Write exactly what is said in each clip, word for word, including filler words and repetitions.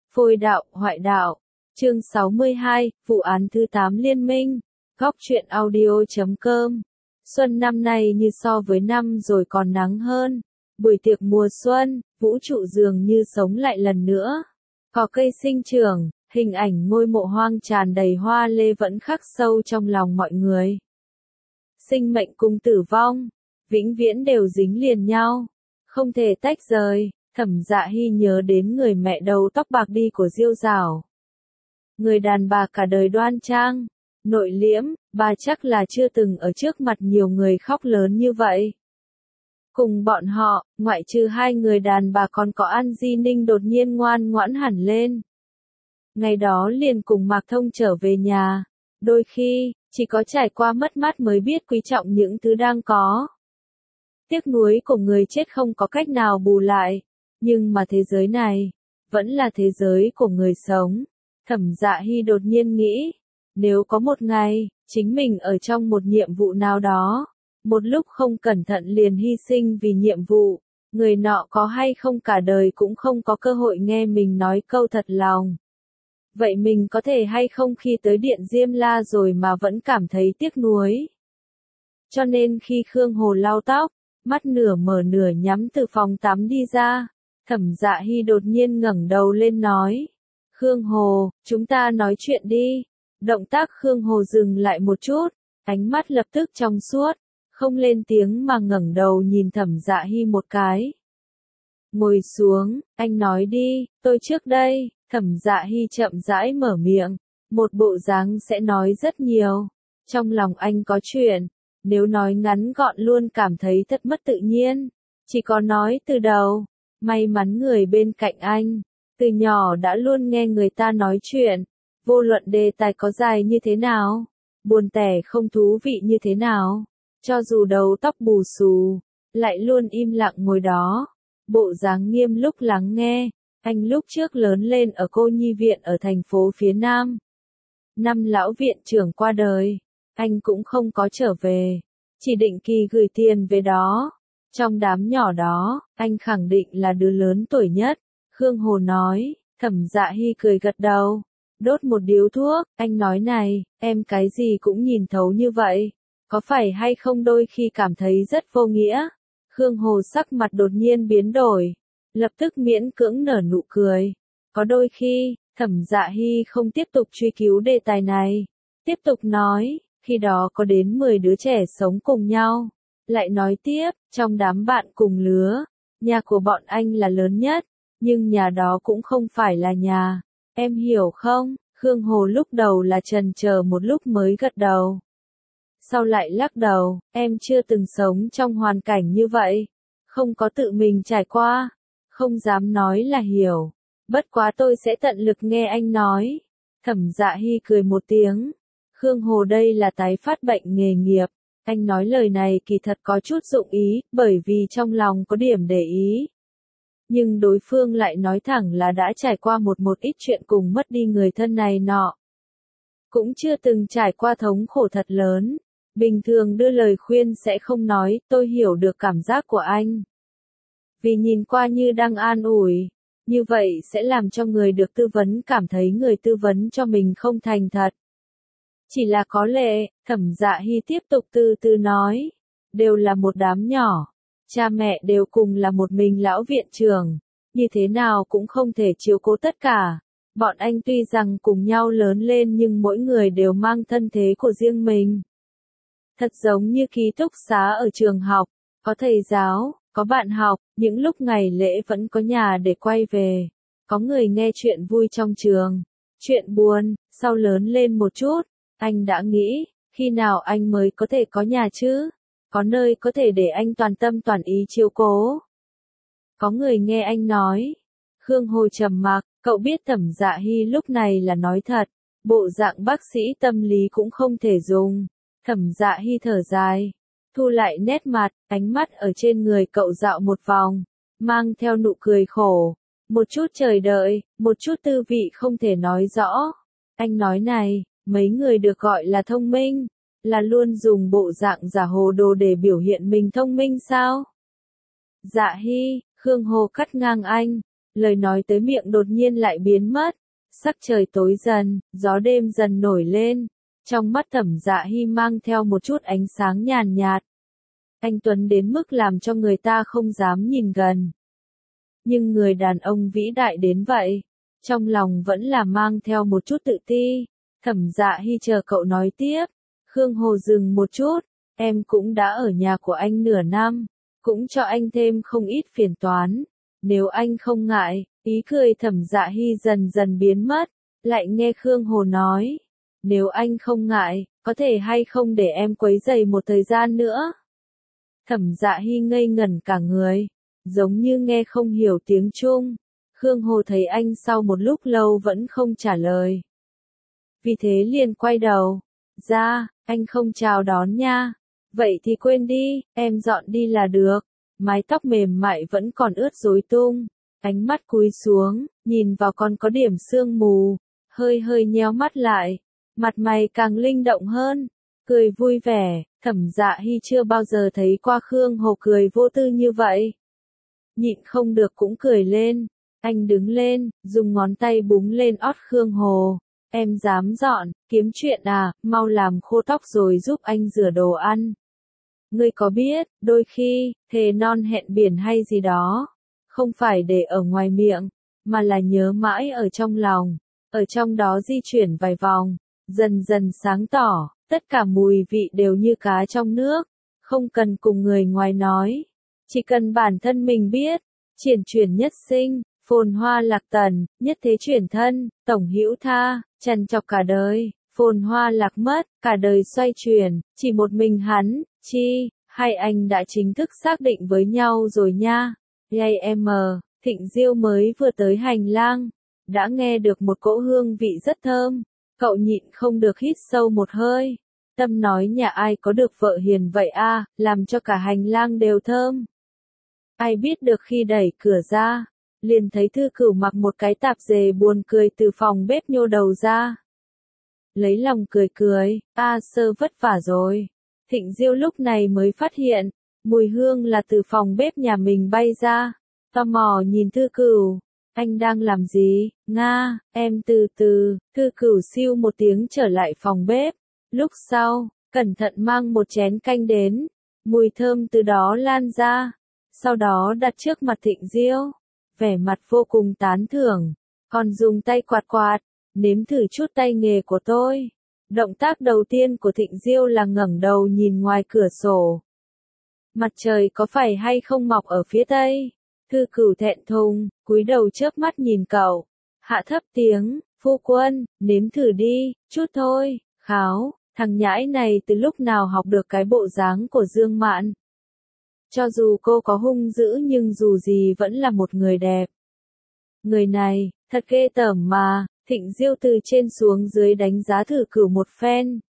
Phôi đạo, hoại đạo. Chương sáu mươi hai, vụ án thứ tám liên minh. Góc truyện audio chấm com. Xuân năm nay như so với năm rồi còn nắng hơn. Buổi tiệc mùa xuân, vũ trụ dường như sống lại lần nữa. Cỏ cây sinh trưởng, hình ảnh ngôi mộ hoang tràn đầy hoa lê vẫn khắc sâu trong lòng mọi người. Sinh mệnh cùng tử vong, vĩnh viễn đều dính liền nhau, không thể tách rời. Thẩm Dạ Hy nhớ đến người mẹ đầu tóc bạc đi của Diêu Dảo. Người đàn bà cả đời đoan trang, nội liễm, bà chắc là chưa từng ở trước mặt nhiều người khóc lớn như vậy. Cùng bọn họ, ngoại trừ hai người đàn bà còn có An Di Ninh đột nhiên ngoan ngoãn hẳn lên. Ngày đó liền cùng Mạc Thông trở về nhà, đôi khi, chỉ có trải qua mất mát mới biết quý trọng những thứ đang có. Tiếc nuối của người chết không có cách nào bù lại, nhưng mà thế giới này, vẫn là thế giới của người sống. Thẩm Dạ Hy đột nhiên nghĩ, nếu có một ngày, chính mình ở trong một nhiệm vụ nào đó, một lúc không cẩn thận liền hy sinh vì nhiệm vụ, người nọ có hay không cả đời cũng không có cơ hội nghe mình nói câu thật lòng. Vậy mình có thể hay không khi tới Điện Diêm La rồi mà vẫn cảm thấy tiếc nuối. Cho nên khi Khương Hồ lau tóc, mắt nửa mở nửa nhắm từ phòng tắm đi ra, Thẩm Dạ Hy đột nhiên ngẩng đầu lên nói, Khương Hồ, chúng ta nói chuyện đi. Động tác Khương Hồ dừng lại một chút, ánh mắt lập tức trong suốt, không lên tiếng mà ngẩng đầu nhìn Thẩm Dạ Hy một cái. Ngồi xuống, anh nói đi, tôi trước đây. Thẩm Dạ Hy chậm rãi mở miệng, một bộ dáng sẽ nói rất nhiều. Trong lòng anh có chuyện, nếu nói ngắn gọn luôn cảm thấy thật mất tự nhiên. Chỉ có nói từ đầu, may mắn người bên cạnh anh, từ nhỏ đã luôn nghe người ta nói chuyện, vô luận đề tài có dài như thế nào, buồn tẻ không thú vị như thế nào, cho dù đầu tóc bù xù, lại luôn im lặng ngồi đó, bộ dáng nghiêm lúc lắng nghe. Anh lúc trước lớn lên ở cô nhi viện ở thành phố phía Nam. Năm lão viện trưởng qua đời, anh cũng không có trở về, chỉ định kỳ gửi tiền về đó. Trong đám nhỏ đó, anh khẳng định là đứa lớn tuổi nhất. Khương Hồ nói, Thẩm Dạ Hy cười gật đầu, đốt một điếu thuốc, anh nói này, em cái gì cũng nhìn thấu như vậy, có phải hay không đôi khi cảm thấy rất vô nghĩa? Khương Hồ sắc mặt đột nhiên biến đổi, lập tức miễn cưỡng nở nụ cười. Có đôi khi, Thẩm Dạ Hy không tiếp tục truy cứu đề tài này, tiếp tục nói, khi đó có đến mười đứa trẻ sống cùng nhau. Lại nói tiếp, trong đám bạn cùng lứa, nhà của bọn anh là lớn nhất, nhưng nhà đó cũng không phải là nhà. Em hiểu không? Khương Hồ lúc đầu là chần chờ một lúc mới gật đầu. Sau lại lắc đầu, em chưa từng sống trong hoàn cảnh như vậy, không có tự mình trải qua, không dám nói là hiểu. Bất quá tôi sẽ tận lực nghe anh nói. Thẩm Dạ Hy cười một tiếng. Khương Hồ đây là tái phát bệnh nghề nghiệp. Anh nói lời này kỳ thật có chút dụng ý, bởi vì trong lòng có điểm để ý. Nhưng đối phương lại nói thẳng là đã trải qua một một ít chuyện cùng mất đi người thân này nọ. Cũng chưa từng trải qua thống khổ thật lớn. Bình thường đưa lời khuyên sẽ không nói, tôi hiểu được cảm giác của anh. Vì nhìn qua như đang an ủi, như vậy sẽ làm cho người được tư vấn cảm thấy người tư vấn cho mình không thành thật. Chỉ là có lẽ, Thẩm Dạ Hy tiếp tục từ từ nói, đều là một đám nhỏ, cha mẹ đều cùng là một mình lão viện trưởng, như thế nào cũng không thể chiếu cố tất cả. Bọn anh tuy rằng cùng nhau lớn lên nhưng mỗi người đều mang thân thế của riêng mình. Thật giống như ký túc xá ở trường học, có thầy giáo, có bạn học, những lúc ngày lễ vẫn có nhà để quay về. Có người nghe chuyện vui trong trường, chuyện buồn, sau lớn lên một chút, anh đã nghĩ, khi nào anh mới có thể có nhà chứ? Có nơi có thể để anh toàn tâm toàn ý chiếu cố. Có người nghe anh nói. Khương Hồ trầm mặc, cậu biết Thẩm Dạ Hy lúc này là nói thật, bộ dạng bác sĩ tâm lý cũng không thể dùng. Thẩm Dạ Hy thở dài, thu lại nét mặt, ánh mắt ở trên người cậu dạo một vòng, mang theo nụ cười khổ. Một chút chờ đợi, một chút tư vị không thể nói rõ. Anh nói này, mấy người được gọi là thông minh, là luôn dùng bộ dạng giả hồ đồ để biểu hiện mình thông minh sao? Dạ Hy, Khương Hồ cắt ngang anh, lời nói tới miệng đột nhiên lại biến mất. Sắc trời tối dần, gió đêm dần nổi lên. Trong mắt Thẩm Dạ Hy mang theo một chút ánh sáng nhàn nhạt. Anh tuấn đến mức làm cho người ta không dám nhìn gần. Nhưng người đàn ông vĩ đại đến vậy, trong lòng vẫn là mang theo một chút tự ti. Thẩm Dạ Hy chờ cậu nói tiếp. Khương Hồ dừng một chút, em cũng đã ở nhà của anh nửa năm, cũng cho anh thêm không ít phiền toán. Nếu anh không ngại, ý cười Thẩm Dạ Hy dần dần biến mất, lại nghe Khương Hồ nói. Nếu anh không ngại, có thể hay không để em quấy rầy một thời gian nữa. Thẩm Dạ Hy ngây ngẩn cả người, giống như nghe không hiểu tiếng Trung. Khương Hồ thấy anh sau một lúc lâu vẫn không trả lời. Vì thế liền quay đầu. Ra, anh không chào đón nha. Vậy thì quên đi, em dọn đi là được. Mái tóc mềm mại vẫn còn ướt rối tung. Ánh mắt cúi xuống, nhìn vào còn có điểm sương mù. Hơi hơi nheo mắt lại. Mặt mày càng linh động hơn. Cười vui vẻ, Thẩm Dạ Hy chưa bao giờ thấy qua Khương Hồ cười vô tư như vậy. Nhịn không được cũng cười lên. Anh đứng lên, dùng ngón tay búng lên ót Khương Hồ. Em dám dọn, kiếm chuyện à, mau làm khô tóc rồi giúp anh rửa đồ ăn. Ngươi có biết, đôi khi, thề non hẹn biển hay gì đó, không phải để ở ngoài miệng, mà là nhớ mãi ở trong lòng, ở trong đó di chuyển vài vòng, dần dần sáng tỏ, tất cả mùi vị đều như cá trong nước, không cần cùng người ngoài nói, chỉ cần bản thân mình biết, triển chuyển nhất sinh. Phồn hoa lạc tần, nhất thế chuyển thân, tổng hữu tha, trần trọc cả đời, phồn hoa lạc mất, cả đời xoay chuyển, chỉ một mình hắn, chi, hai anh đã chính thức xác định với nhau rồi nha. Yay em, Thịnh Diêu mới vừa tới hành lang, đã nghe được một cỗ hương vị rất thơm, cậu nhịn không được hít sâu một hơi. Tâm nói nhà ai có được vợ hiền vậy a, làm cho cả hành lang đều thơm. Ai biết được khi đẩy cửa ra, liền thấy Thư Cửu mặc một cái tạp dề buồn cười từ phòng bếp nhô đầu ra. Lấy lòng cười cười, a sơ vất vả rồi. Thịnh Diêu lúc này mới phát hiện, mùi hương là từ phòng bếp nhà mình bay ra. Tò mò nhìn Thư Cửu, anh đang làm gì, Nga, em từ từ, Thư Cửu siêu một tiếng trở lại phòng bếp. Lúc sau, cẩn thận mang một chén canh đến, mùi thơm từ đó lan ra. Sau đó đặt trước mặt Thịnh Diêu. Vẻ mặt vô cùng tán thưởng, còn dùng tay quạt quạt, nếm thử chút tay nghề của tôi. Động tác đầu tiên của Thịnh Diêu là ngẩng đầu nhìn ngoài cửa sổ. Mặt trời có phải hay không mọc ở phía tây? Thư Cửu thẹn thùng, cúi đầu chớp mắt nhìn cậu, hạ thấp tiếng, phu quân, nếm thử đi, chút thôi. Kháo, thằng nhãi này từ lúc nào học được cái bộ dáng của Dương Mạn. Cho dù cô có hung dữ nhưng dù gì vẫn là một người đẹp. Người này, thật ghê tởm mà, Thịnh Diêu từ trên xuống dưới đánh giá Thư Cửu một phen.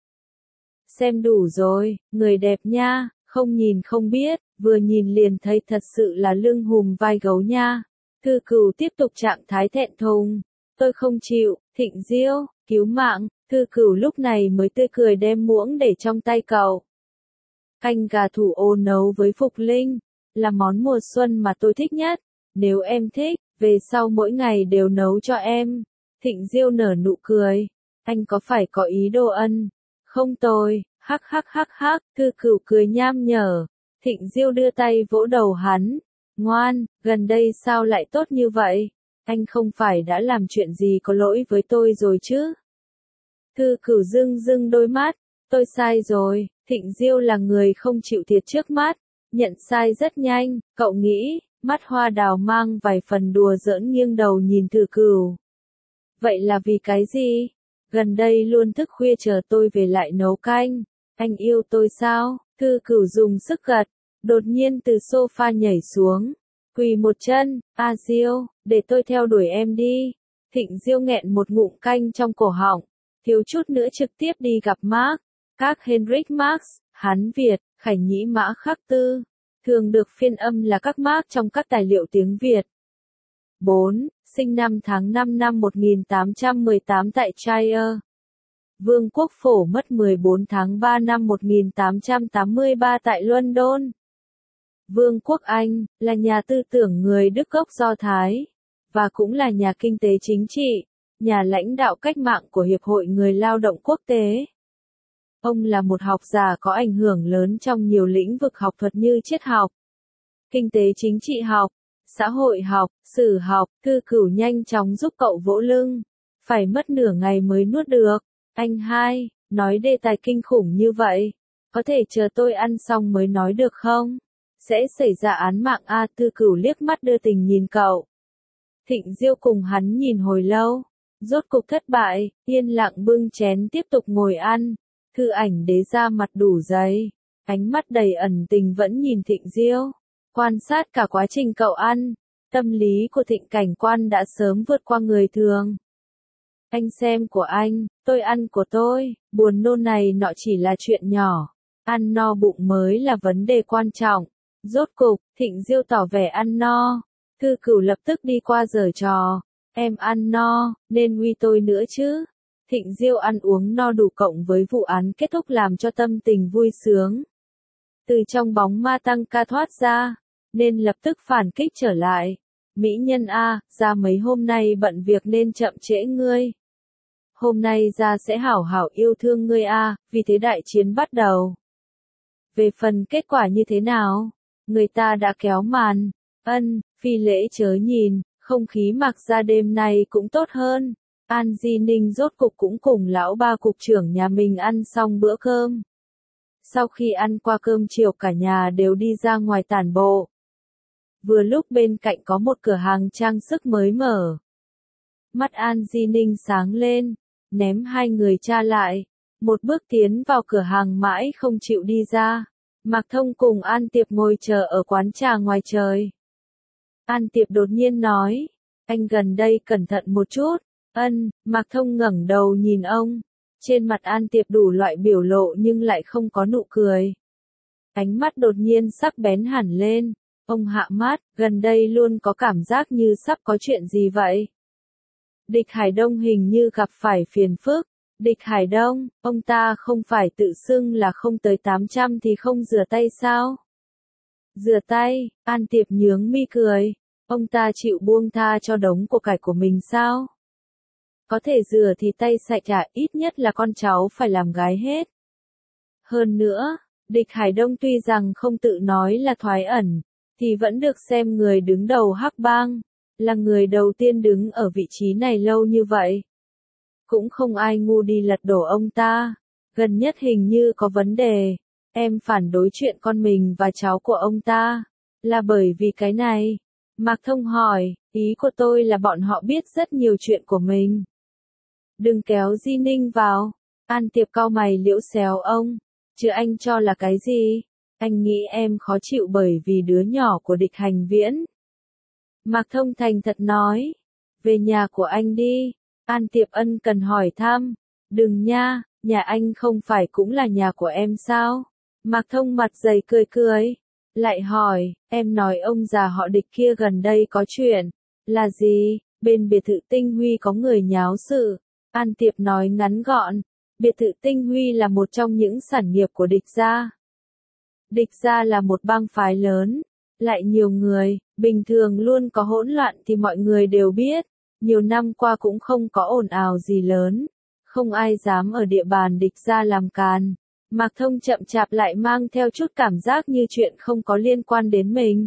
Xem đủ rồi, người đẹp nha, không nhìn không biết, vừa nhìn liền thấy thật sự là lưng hùm vai gấu nha. Thư Cửu tiếp tục trạng thái thẹn thùng. Tôi không chịu, Thịnh Diêu, cứu mạng, Thư Cửu lúc này mới tươi cười đem muỗng để trong tay cậu. Canh gà thủ ô nấu với Phục Linh, là món mùa xuân mà tôi thích nhất. Nếu em thích, về sau mỗi ngày đều nấu cho em. Thịnh Diêu nở nụ cười. Anh có phải có ý đồ ân? Không tôi, hắc hắc hắc hắc, Thư Cửu cười nham nhở. Thịnh Diêu đưa tay vỗ đầu hắn. Ngoan, gần đây sao lại tốt như vậy? Anh không phải đã làm chuyện gì có lỗi với tôi rồi chứ? Thư Cửu rưng rưng đôi mắt. Tôi sai rồi. Thịnh Diêu là người không chịu thiệt trước mắt, nhận sai rất nhanh, cậu nghĩ, mắt hoa đào mang vài phần đùa giỡn nghiêng đầu nhìn Thư Cửu. Vậy là vì cái gì? Gần đây luôn thức khuya chờ tôi về lại nấu canh, anh yêu tôi sao? Thư Cửu dùng sức gật, đột nhiên từ sofa nhảy xuống, quỳ một chân, a Diêu, để tôi theo đuổi em đi. Thịnh Diêu nghẹn một ngụm canh trong cổ họng, thiếu chút nữa trực tiếp đi gặp Mark. Các Henrik Marx, Hán Việt, Khải Nhĩ Mã Khắc Tư, thường được phiên âm là các Mark trong các tài liệu tiếng Việt. bốn. Sinh năm tháng năm năm một nghìn tám trăm mười tám tại Shire. Vương quốc Phổ mất mười bốn tháng ba năm một nghìn tám trăm tám mươi ba tại London. Vương quốc Anh, là nhà tư tưởng người Đức gốc Do Thái. và cũng là nhà kinh tế chính trị, nhà lãnh đạo cách mạng của Hiệp hội Người lao động quốc tế. Ông là một học giả có ảnh hưởng lớn trong nhiều lĩnh vực học thuật như triết học, kinh tế chính trị học, xã hội học, sử học. Thư Cửu nhanh chóng giúp cậu vỗ lưng, phải mất nửa ngày mới nuốt được. Anh hai, nói đề tài kinh khủng như vậy, có thể chờ tôi ăn xong mới nói được không? Sẽ xảy ra án mạng a. Thư Cửu liếc mắt đưa tình nhìn cậu. Thịnh Diêu cùng hắn nhìn hồi lâu, rốt cục thất bại, yên lặng bưng chén tiếp tục ngồi ăn. Thư Ảnh Đế ra mặt đủ dày, ánh mắt đầy ẩn tình vẫn nhìn Thịnh Diêu, quan sát cả quá trình cậu ăn. Tâm lý của Thịnh Cảnh Quan đã sớm vượt qua người thường. Anh xem của anh, tôi ăn của tôi, buồn nôn này nọ chỉ là chuyện nhỏ, ăn no bụng mới là vấn đề quan trọng. Rốt cục, Thịnh Diêu tỏ vẻ ăn no. Thư Cửu lập tức đi qua giở trò, em ăn no, nên uy tôi nữa chứ. Thịnh Diêu ăn uống no đủ cộng với vụ án kết thúc làm cho tâm tình vui sướng. Từ trong bóng ma tăng ca thoát ra, nên lập tức phản kích trở lại. Mỹ nhân a, ra mấy hôm nay bận việc nên chậm trễ ngươi. Hôm nay ra sẽ hảo hảo yêu thương ngươi a, vì thế đại chiến bắt đầu. Về phần kết quả như thế nào, người ta đã kéo màn. Ân, phi lễ chớ nhìn, không khí mặc ra đêm nay cũng tốt hơn. An Di Ninh rốt cục cũng cùng lão ba cục trưởng nhà mình ăn xong bữa cơm. Sau khi ăn qua cơm chiều cả nhà đều đi ra ngoài tản bộ. Vừa lúc bên cạnh có một cửa hàng trang sức mới mở. Mắt An Di Ninh sáng lên, ném hai người cha lại, một bước tiến vào cửa hàng mãi không chịu đi ra. Mạc Thông cùng An Tiệp ngồi chờ ở quán trà ngoài trời. An Tiệp đột nhiên nói, anh gần đây cẩn thận một chút. Ân, Mạc Thông ngẩng đầu nhìn ông. Trên mặt An Tiệp đủ loại biểu lộ nhưng lại không có nụ cười. Ánh mắt đột nhiên sắc bén hẳn lên. Ông hạ mắt, gần đây luôn có cảm giác như sắp có chuyện gì vậy. Địch Hải Đông hình như gặp phải phiền phức. Địch Hải Đông, ông ta không phải tự xưng là không tới tám trăm thì không rửa tay sao? Rửa tay, An Tiệp nhướng mi cười. Ông ta chịu buông tha cho đống của cải của mình sao? Có thể rửa thì tay sạch à, ít nhất là con cháu phải làm gái hết. Hơn nữa, Địch Hải Đông tuy rằng không tự nói là thoái ẩn, thì vẫn được xem người đứng đầu Hắc Bang, là người đầu tiên đứng ở vị trí này lâu như vậy. Cũng không ai ngu đi lật đổ ông ta, gần nhất hình như có vấn đề, em phản đối chuyện con mình và cháu của ông ta, là bởi vì cái này. Mạc Thông hỏi, ý của tôi là bọn họ biết rất nhiều chuyện của mình. Đừng kéo Di Ninh vào. An Tiệp cau mày liễu xéo ông, chứ anh cho là cái gì? Anh nghĩ em khó chịu bởi vì đứa nhỏ của Địch Hành Viễn. Mạc Thông thành thật nói, về nhà của anh đi. An Tiệp ân cần hỏi thăm, đừng nha, nhà anh không phải cũng là nhà của em sao? Mạc Thông mặt dày cười cười, lại hỏi, em nói ông già họ Địch kia gần đây có chuyện, là gì? Bên biệt thự Tinh Huy có người nháo sự. An Tiệp nói ngắn gọn, biệt thự Tinh Huy là một trong những sản nghiệp của Địch gia. Địch gia là một bang phái lớn, lại nhiều người, bình thường luôn có hỗn loạn thì mọi người đều biết, nhiều năm qua cũng không có ồn ào gì lớn, không ai dám ở địa bàn Địch gia làm càn. Mạc Thông chậm chạp lại mang theo chút cảm giác như chuyện không có liên quan đến mình.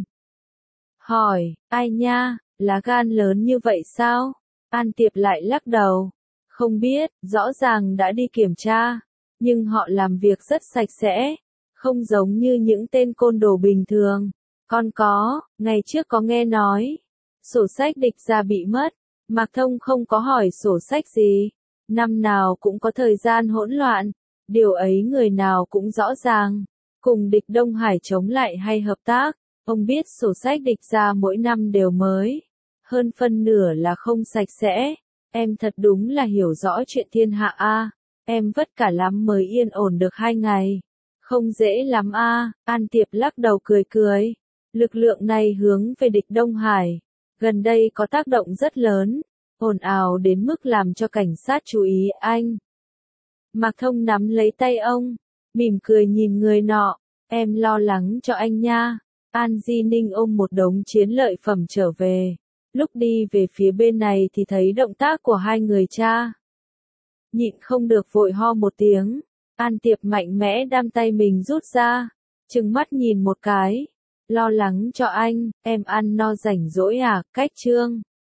Hỏi, ai nha, lá gan lớn như vậy sao? An Tiệp lại lắc đầu. Không biết, rõ ràng đã đi kiểm tra, nhưng họ làm việc rất sạch sẽ, không giống như những tên côn đồ bình thường. Con có, ngày trước có nghe nói, sổ sách Địch gia bị mất, Mạc Thông không có hỏi sổ sách gì, năm nào cũng có thời gian hỗn loạn, điều ấy người nào cũng rõ ràng, cùng Địch Đông Hải chống lại hay hợp tác, ông biết sổ sách Địch gia mỗi năm đều mới, hơn phân nửa là không sạch sẽ. Em thật đúng là hiểu rõ chuyện thiên hạ a, em vất cả lắm mới yên ổn được hai ngày. Không dễ lắm a. An Tiệp lắc đầu cười cười. Lực lượng này hướng về Địch Đông Hải, gần đây có tác động rất lớn, ồn ào đến mức làm cho cảnh sát chú ý anh. Mạc Thông nắm lấy tay ông, mỉm cười nhìn người nọ, em lo lắng cho anh nha. An Di Ninh ôm một đống chiến lợi phẩm trở về, Lúc đi về phía bên này thì thấy động tác của hai người cha. Nhịn không được vội ho một tiếng. An Tiệp mạnh mẽ đam tay mình rút ra. Trừng mắt nhìn một cái. Lo lắng cho anh, em ăn no rảnh rỗi à, cách trương.